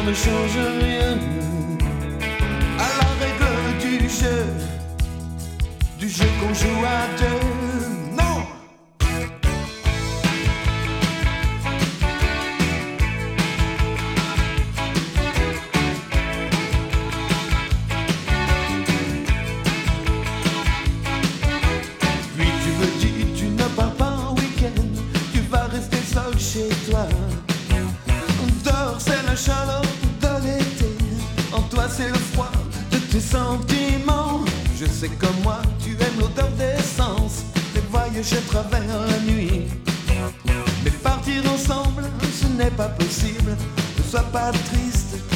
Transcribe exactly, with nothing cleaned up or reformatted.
ne change rien à la règle du jeu, du jeu qu'on joue à deux. Non! Puis tu me dis, tu ne pars pas en week-end, tu vas rester seul chez toi. Dehors c'est la chaleur de l'été, en toi c'est le froid de tes sentiments. Je sais comme moi tu aimes l'odeur d'essence, les voyages à travers la nuit. Mais partir ensemble ce n'est pas possible, ne sois pas triste,